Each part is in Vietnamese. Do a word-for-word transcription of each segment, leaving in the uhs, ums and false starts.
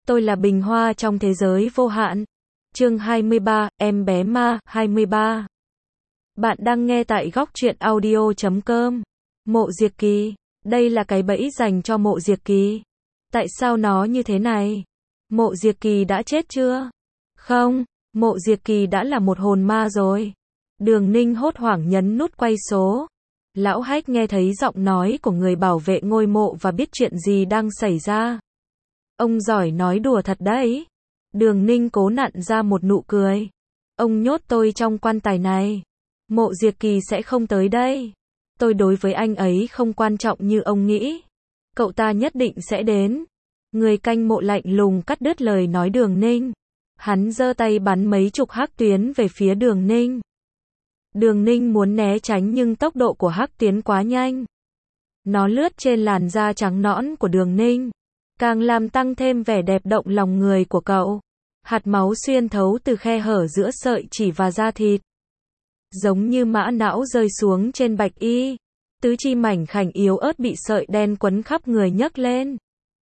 Tôi là bình hoa trong thế giới vô hạn. Chương hai mươi ba, em bé ma, hai mươi ba. Bạn đang nghe tại góc truyện audio chấm com. Mộ Diệt Kỳ. Đây là cái bẫy dành cho Mộ Diệt Kỳ. Tại sao nó như thế này? Mộ Diệt Kỳ đã chết chưa? Không, Mộ Diệt Kỳ đã là một hồn ma rồi. Đường Ninh hốt hoảng nhấn nút quay số. Lão Hách nghe thấy giọng nói của người bảo vệ ngôi mộ và biết chuyện gì đang xảy ra. Ông giỏi nói đùa thật đấy. Đường Ninh cố nặn ra một nụ cười. Ông nhốt tôi trong quan tài này. Mộ Diệt Kỳ sẽ không tới đây. Tôi đối với anh ấy không quan trọng như ông nghĩ. Cậu ta nhất định sẽ đến. Người canh mộ lạnh lùng cắt đứt lời nói Đường Ninh. Hắn giơ tay bắn mấy chục hắc tuyến về phía Đường Ninh. Đường Ninh muốn né tránh nhưng tốc độ của hắc tuyến quá nhanh. Nó lướt trên làn da trắng nõn của Đường Ninh, càng làm tăng thêm vẻ đẹp động lòng người của cậu. Hạt máu xuyên thấu từ khe hở giữa sợi chỉ và da thịt. Giống như mã não rơi xuống trên bạch y. Tứ chi mảnh khảnh yếu ớt bị sợi đen quấn khắp người nhấc lên.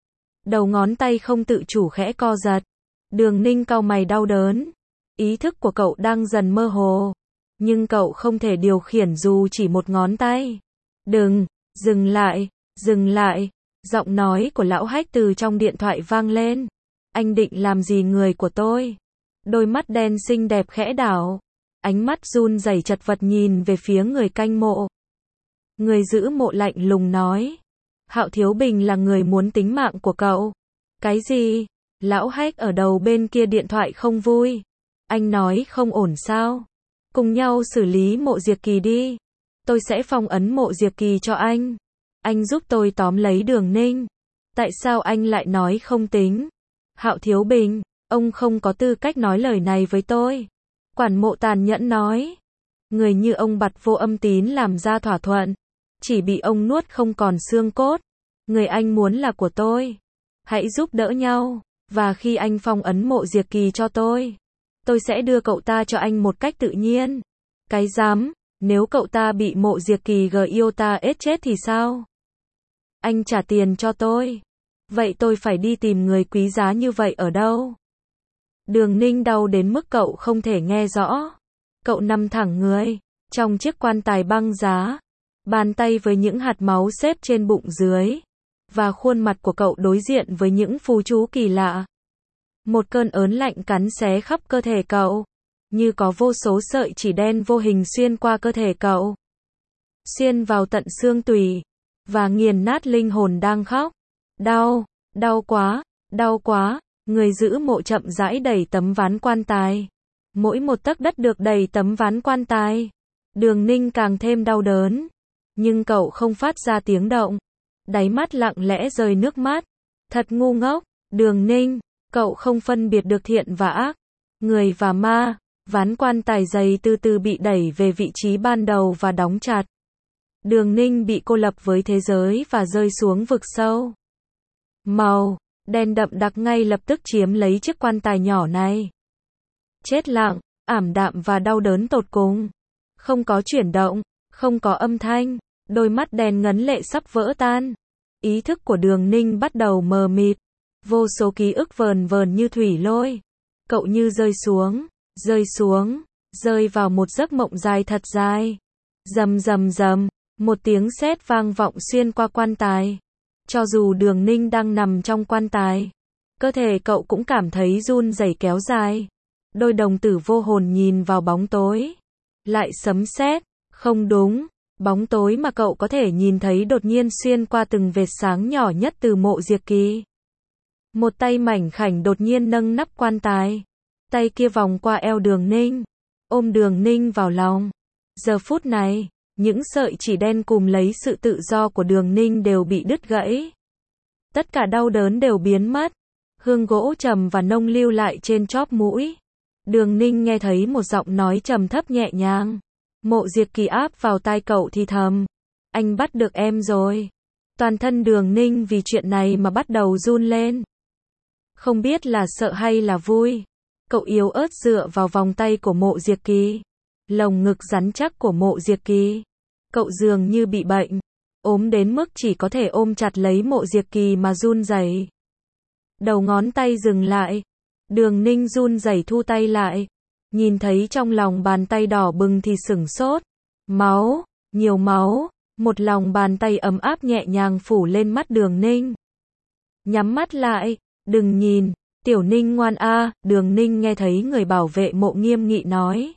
Đầu ngón tay không tự chủ khẽ co giật. Đường Ninh cau mày đau đớn. Ý thức của cậu đang dần mơ hồ. Nhưng cậu không thể điều khiển dù chỉ một ngón tay. Đừng, dừng lại, dừng lại. Giọng nói của lão Hách từ trong điện thoại vang lên. Anh định làm gì người của tôi? Đôi mắt đen xinh đẹp khẽ đảo. Ánh mắt run rẩy chật vật nhìn về phía người canh mộ. Người giữ mộ lạnh lùng nói. Hạo Thiếu Bình là người muốn tính mạng của cậu. Cái gì? Lão Hách ở đầu bên kia điện thoại không vui. Anh nói không ổn sao? Cùng nhau xử lý Mộ Diệt Kỳ đi. Tôi sẽ phong ấn Mộ Diệt Kỳ cho anh. Anh giúp tôi tóm lấy Đường Ninh. Tại sao anh lại nói không tính? Hạo Thiếu Bình, ông không có tư cách nói lời này với tôi. Quản mộ tàn nhẫn nói. Người như ông Bặt Vô Âm Tín làm ra thỏa thuận. Chỉ bị ông nuốt không còn xương cốt. Người anh muốn là của tôi. Hãy giúp đỡ nhau. Và khi anh phong ấn Mộ Diệt Kỳ cho tôi, tôi sẽ đưa cậu ta cho anh một cách tự nhiên. Cái dám, nếu cậu ta bị Mộ Diệt Kỳ gờ yêu ta ết chết thì sao? Anh trả tiền cho tôi. Vậy tôi phải đi tìm người quý giá như vậy ở đâu? Đường Ninh đau đến mức cậu không thể nghe rõ. Cậu nằm thẳng người, trong chiếc quan tài băng giá. Bàn tay với những hạt máu xếp trên bụng dưới. Và khuôn mặt của cậu đối diện với những phù chú kỳ lạ. Một cơn ớn lạnh cắn xé khắp cơ thể cậu. Như có vô số sợi chỉ đen vô hình xuyên qua cơ thể cậu. Xuyên vào tận xương tủy. Và nghiền nát linh hồn đang khóc. Đau, đau quá, đau quá. Người giữ mộ chậm rãi đẩy tấm ván quan tài. Mỗi một tấc đất được đẩy tấm ván quan tài. Đường Ninh càng thêm đau đớn. Nhưng cậu không phát ra tiếng động. Đáy mắt lặng lẽ rơi nước mắt. Thật ngu ngốc. Đường Ninh, cậu không phân biệt được thiện và ác. Người và ma. Ván quan tài dày từ từ bị đẩy về vị trí ban đầu và đóng chặt. Đường Ninh bị cô lập với thế giới và rơi xuống vực sâu. Màu đen đậm đặc ngay lập tức chiếm lấy chiếc quan tài nhỏ này. Chết lặng, ảm đạm và đau đớn tột cùng. Không có chuyển động, không có âm thanh, đôi mắt đen ngấn lệ sắp vỡ tan. Ý thức của Đường Ninh bắt đầu mờ mịt. Vô số ký ức vờn vờn như thủy lôi. Cậu như rơi xuống, rơi xuống, rơi vào một giấc mộng dài thật dài. Rầm rầm rầm, một tiếng sét vang vọng xuyên qua quan tài. Cho dù Đường Ninh đang nằm trong quan tài, cơ thể cậu cũng cảm thấy run rẩy kéo dài. Đôi đồng tử vô hồn nhìn vào bóng tối. Lại sấm sét, không đúng, bóng tối mà cậu có thể nhìn thấy đột nhiên xuyên qua từng vệt sáng nhỏ nhất từ Mộ Diệt Kỳ. Một tay mảnh khảnh đột nhiên nâng nắp quan tài. Tay kia vòng qua eo Đường Ninh, ôm Đường Ninh vào lòng. Giờ phút này, những sợi chỉ đen cùm lấy sự tự do của Đường Ninh đều bị đứt gãy. Tất cả đau đớn đều biến mất. Hương gỗ trầm và nông lưu lại trên chóp mũi. Đường Ninh nghe thấy một giọng nói trầm thấp nhẹ nhàng. Mộ Diệt Kỳ áp vào tai cậu thì thầm. Anh bắt được em rồi. Toàn thân Đường Ninh vì chuyện này mà bắt đầu run lên. Không biết là sợ hay là vui. Cậu yếu ớt dựa vào vòng tay của Mộ Diệt Kỳ. Lồng ngực rắn chắc của Mộ Diệt Kỳ. Cậu dường như bị bệnh. Ốm đến mức chỉ có thể ôm chặt lấy Mộ Diệt Kỳ mà run rẩy. Đầu ngón tay dừng lại. Đường Ninh run rẩy thu tay lại. Nhìn thấy trong lòng bàn tay đỏ bừng thì sửng sốt. Máu, nhiều máu. Một lòng bàn tay ấm áp nhẹ nhàng phủ lên mắt Đường Ninh. Nhắm mắt lại, đừng nhìn, Tiểu Ninh ngoan a. Đường Ninh nghe thấy người bảo vệ Mộ nghiêm nghị nói.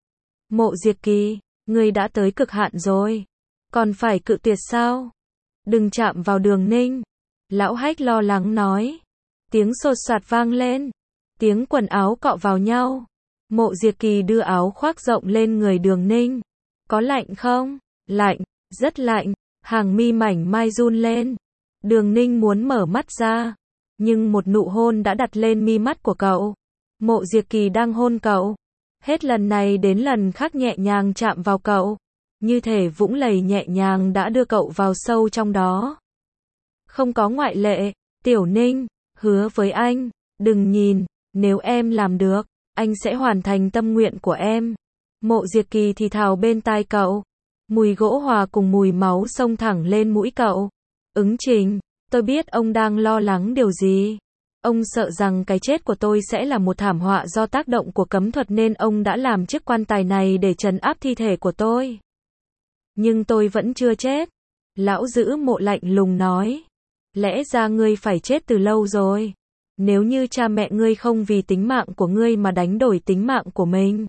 Mộ Diệt Kỳ, ngươi đã tới cực hạn rồi. Còn phải cự tuyệt sao? Đừng chạm vào Đường Ninh. Lão Hách lo lắng nói. Tiếng sột soạt vang lên. Tiếng quần áo cọ vào nhau. Mộ Diệt Kỳ đưa áo khoác rộng lên người Đường Ninh. Có lạnh không? Lạnh, rất lạnh. Hàng mi mảnh mai run lên. Đường Ninh muốn mở mắt ra. Nhưng một nụ hôn đã đặt lên mi mắt của cậu. Mộ Diệt Kỳ đang hôn cậu. Hết lần này đến lần khác nhẹ nhàng chạm vào cậu. Như thể vũng lầy nhẹ nhàng đã đưa cậu vào sâu trong đó. Không có ngoại lệ. Tiểu Ninh, hứa với anh. Đừng nhìn, nếu em làm được, anh sẽ hoàn thành tâm nguyện của em. Mộ Diệt Kỳ thì thào bên tai cậu. Mùi gỗ hòa cùng mùi máu xông thẳng lên mũi cậu. Ứng Trình, tôi biết ông đang lo lắng điều gì. Ông sợ rằng cái chết của tôi sẽ là một thảm họa do tác động của cấm thuật nên ông đã làm chiếc quan tài này để trấn áp thi thể của tôi. Nhưng tôi vẫn chưa chết. Lão giữ Mộ lạnh lùng nói. Lẽ ra ngươi phải chết từ lâu rồi. Nếu như cha mẹ ngươi không vì tính mạng của ngươi mà đánh đổi tính mạng của mình.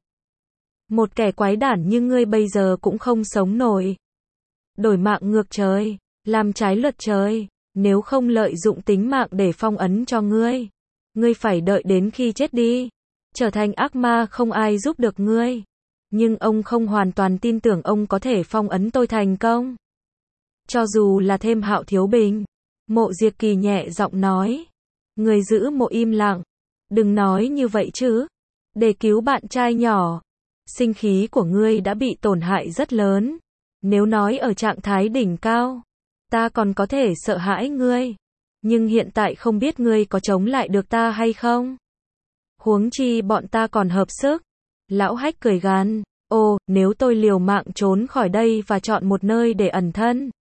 Một kẻ quái đản như ngươi bây giờ cũng không sống nổi. Đổi mạng ngược trời, làm trái luật trời, nếu không lợi dụng tính mạng để phong ấn cho ngươi. Ngươi phải đợi đến khi chết đi. Trở thành ác ma không ai giúp được ngươi. Nhưng ông không hoàn toàn tin tưởng ông có thể phong ấn tôi thành công. Cho dù là thêm Hạo Thiếu Bình. Mộ Diệt Kỳ nhẹ giọng nói. Người giữ Mộ im lặng. Đừng nói như vậy chứ. Để cứu bạn trai nhỏ. Sinh khí của ngươi đã bị tổn hại rất lớn. Nếu nói ở trạng thái đỉnh cao, ta còn có thể sợ hãi ngươi. Nhưng hiện tại không biết ngươi có chống lại được ta hay không. Huống chi bọn ta còn hợp sức. Lão Hách cười gằn. Ồ, nếu tôi liều mạng trốn khỏi đây và chọn một nơi để ẩn thân,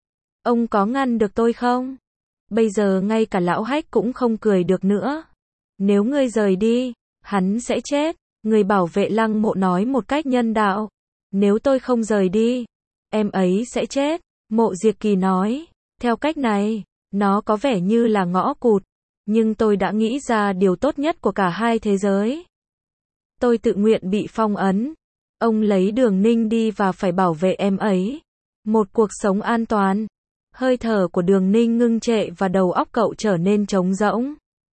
ông có ngăn được tôi không? Bây giờ ngay cả Lão Hách cũng không cười được nữa. Nếu ngươi rời đi, hắn sẽ chết. Người bảo vệ Lăng Mộ nói một cách nhân đạo. Nếu tôi không rời đi, em ấy sẽ chết. Mộ Diệt Kỳ nói. Theo cách này, nó có vẻ như là ngõ cụt. Nhưng tôi đã nghĩ ra điều tốt nhất của cả hai thế giới. Tôi tự nguyện bị phong ấn. Ông lấy Đường Ninh đi và phải bảo vệ em ấy. Một cuộc sống an toàn. Hơi thở của Đường Ninh ngưng trệ và đầu óc cậu trở nên trống rỗng.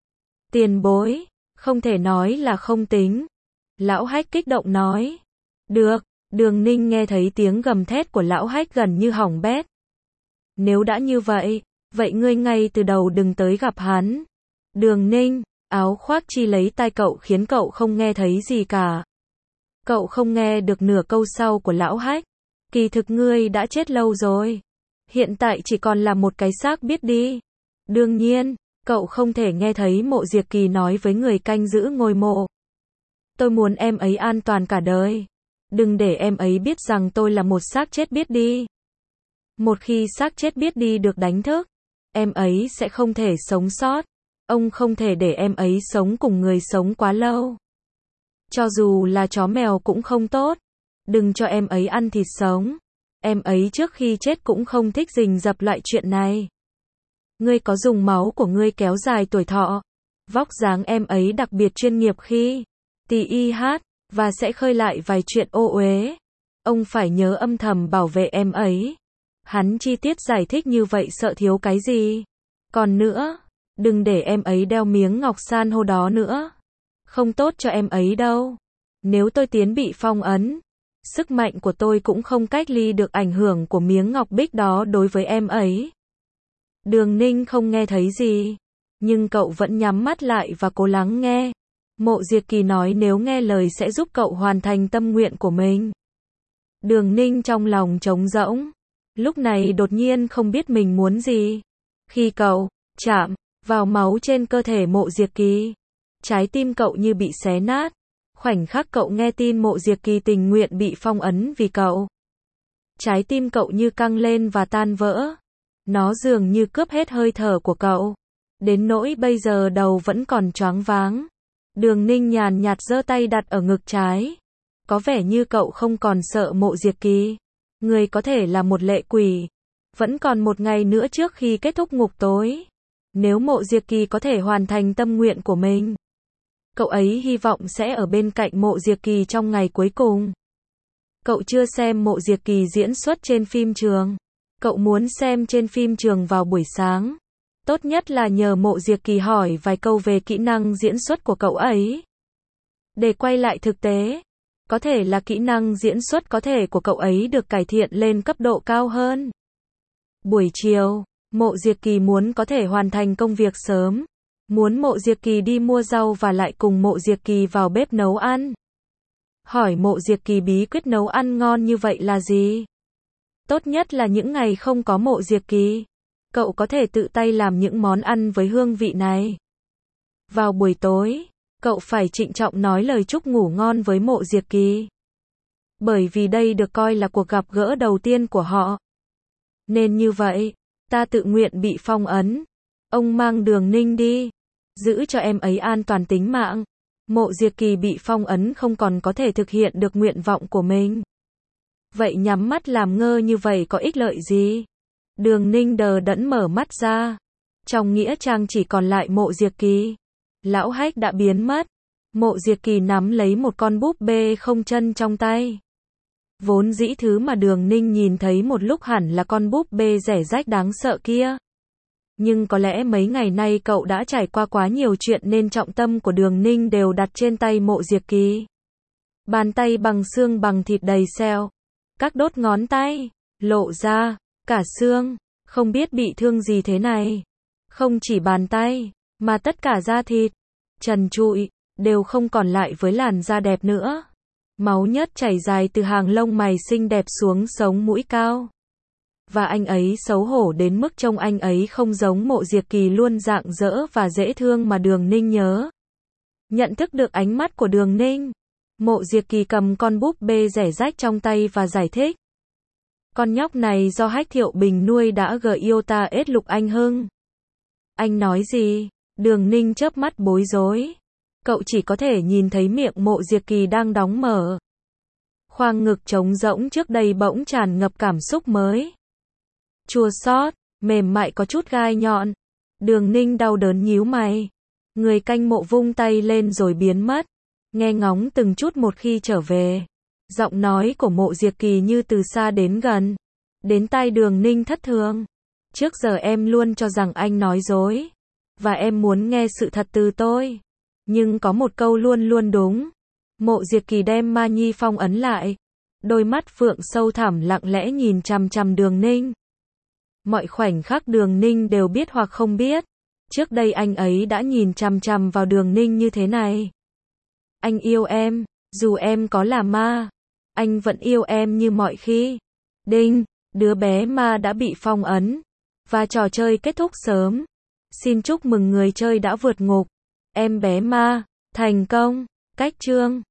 Tiền bối, không thể nói là không tính. Lão Hách kích động nói. Được, Đường Ninh nghe thấy tiếng gầm thét của Lão Hách gần như hỏng bét. Nếu đã như vậy, vậy ngươi ngay từ đầu đừng tới gặp hắn. Đường Ninh, áo khoác chi lấy tai cậu khiến cậu không nghe thấy gì cả. Cậu không nghe được nửa câu sau của Lão Hách. Kỳ thực ngươi đã chết lâu rồi. Hiện tại chỉ còn là một cái xác biết đi. Đương nhiên, cậu không thể nghe thấy Mộ Diệt Kỳ nói với người canh giữ ngôi mộ. Tôi muốn em ấy an toàn cả đời. Đừng để em ấy biết rằng tôi là một xác chết biết đi. Một khi xác chết biết đi được đánh thức, em ấy sẽ không thể sống sót. Ông không thể để em ấy sống cùng người sống quá lâu. Cho dù là chó mèo cũng không tốt. Đừng cho em ấy ăn thịt sống. Em ấy trước khi chết cũng không thích rình rập loại chuyện này. Ngươi có dùng máu của ngươi kéo dài tuổi thọ. Vóc dáng em ấy đặc biệt chuyên nghiệp khi tì i hát, và sẽ khơi lại vài chuyện ô uế. Ông phải nhớ âm thầm bảo vệ em ấy. Hắn chi tiết giải thích như vậy sợ thiếu cái gì. Còn nữa, đừng để em ấy đeo miếng ngọc san hô đó nữa. Không tốt cho em ấy đâu. Nếu tôi tiến bị phong ấn, sức mạnh của tôi cũng không cách ly được ảnh hưởng của miếng ngọc bích đó đối với em ấy. Đường Ninh không nghe thấy gì, nhưng cậu vẫn nhắm mắt lại và cố lắng nghe. Mộ Diệt Kỳ nói nếu nghe lời sẽ giúp cậu hoàn thành tâm nguyện của mình. Đường Ninh trong lòng trống rỗng. Lúc này đột nhiên không biết mình muốn gì. Khi cậu chạm vào máu trên cơ thể Mộ Diệt Kỳ, trái tim cậu như bị xé nát. Khoảnh khắc cậu nghe tin Mộ Diệt Kỳ tình nguyện bị phong ấn vì cậu, trái tim cậu như căng lên và tan vỡ. Nó dường như cướp hết hơi thở của cậu. Đến nỗi bây giờ đầu vẫn còn choáng váng. Đường Ninh nhàn nhạt giơ tay đặt ở ngực trái. Có vẻ như cậu không còn sợ Mộ Diệt Kỳ. Người có thể là một lệ quỷ. Vẫn còn một ngày nữa trước khi kết thúc ngục tối. Nếu Mộ Diệt Kỳ có thể hoàn thành tâm nguyện của mình, cậu ấy hy vọng sẽ ở bên cạnh Mộ Diệt Kỳ trong ngày cuối cùng. Cậu chưa xem Mộ Diệt Kỳ diễn xuất trên phim trường. Cậu muốn xem trên phim trường vào buổi sáng. Tốt nhất là nhờ Mộ Diệt Kỳ hỏi vài câu về kỹ năng diễn xuất của cậu ấy. Để quay lại thực tế, có thể là kỹ năng diễn xuất có thể của cậu ấy được cải thiện lên cấp độ cao hơn. Buổi chiều, Mộ Diệt Kỳ muốn có thể hoàn thành công việc sớm. Muốn Mộ Diệt Kỳ đi mua rau và lại cùng Mộ Diệt Kỳ vào bếp nấu ăn. Hỏi Mộ Diệt Kỳ bí quyết nấu ăn ngon như vậy là gì? Tốt nhất là những ngày không có Mộ Diệt Kỳ, cậu có thể tự tay làm những món ăn với hương vị này. Vào buổi tối, cậu phải trịnh trọng nói lời chúc ngủ ngon với Mộ Diệt Kỳ. Bởi vì đây được coi là cuộc gặp gỡ đầu tiên của họ. Nên như vậy, ta tự nguyện bị phong ấn. Ông mang Đường Ninh đi. Giữ cho em ấy an toàn tính mạng. Mộ Diệt Kỳ bị phong ấn không còn có thể thực hiện được nguyện vọng của mình. Vậy nhắm mắt làm ngơ như vậy có ích lợi gì? Đường Ninh đờ đẫn mở mắt ra. Trong nghĩa trang chỉ còn lại Mộ Diệt Kỳ. Lão Hách đã biến mất. Mộ Diệt Kỳ nắm lấy một con búp bê không chân trong tay. Vốn dĩ thứ mà Đường Ninh nhìn thấy một lúc hẳn là con búp bê rẻ rách đáng sợ kia. Nhưng có lẽ mấy ngày nay cậu đã trải qua quá nhiều chuyện nên trọng tâm của Đường Ninh đều đặt trên tay Mộ Diệt Kỳ. Bàn tay bằng xương bằng thịt đầy sẹo. Các đốt ngón tay, lộ ra, cả xương, không biết bị thương gì thế này. Không chỉ bàn tay, mà tất cả da thịt, trần trụi, đều không còn lại với làn da đẹp nữa. Máu nhất chảy dài từ hàng lông mày xinh đẹp xuống sống mũi cao. Và anh ấy xấu hổ đến mức trông anh ấy không giống Mộ Diệt Kỳ luôn rạng rỡ và dễ thương mà Đường Ninh nhớ. Nhận thức được ánh mắt của Đường Ninh, Mộ Diệt Kỳ cầm con búp bê rẻ rách trong tay và giải thích. Con nhóc này do Hách Thiệu Bình nuôi đã gợi yêu ta ết Lục Anh Hưng. Anh nói gì? Đường Ninh chớp mắt bối rối. Cậu chỉ có thể nhìn thấy miệng Mộ Diệt Kỳ đang đóng mở. Khoang ngực trống rỗng trước đây bỗng tràn ngập cảm xúc mới. Chua xót, mềm mại có chút gai nhọn. Đường Ninh đau đớn nhíu mày. Người canh mộ vung tay lên rồi biến mất. Nghe ngóng từng chút một khi trở về. Giọng nói của Mộ Diệt Kỳ như từ xa đến gần. Đến tai Đường Ninh thất thường. Trước giờ em luôn cho rằng anh nói dối. Và em muốn nghe sự thật từ tôi. Nhưng có một câu luôn luôn đúng. Mộ Diệt Kỳ đem Ma Nhi phong ấn lại. Đôi mắt phượng sâu thẳm lặng lẽ nhìn chằm chằm Đường Ninh. Mọi khoảnh khắc Đường Ninh đều biết hoặc không biết. Trước đây anh ấy đã nhìn chằm chằm vào Đường Ninh như thế này. Anh yêu em, dù em có là ma. Anh vẫn yêu em như mọi khi. Đinh, đứa bé ma đã bị phong ấn. Và trò chơi kết thúc sớm. Xin chúc mừng người chơi đã vượt ngục. Em bé ma, thành công. Cách chương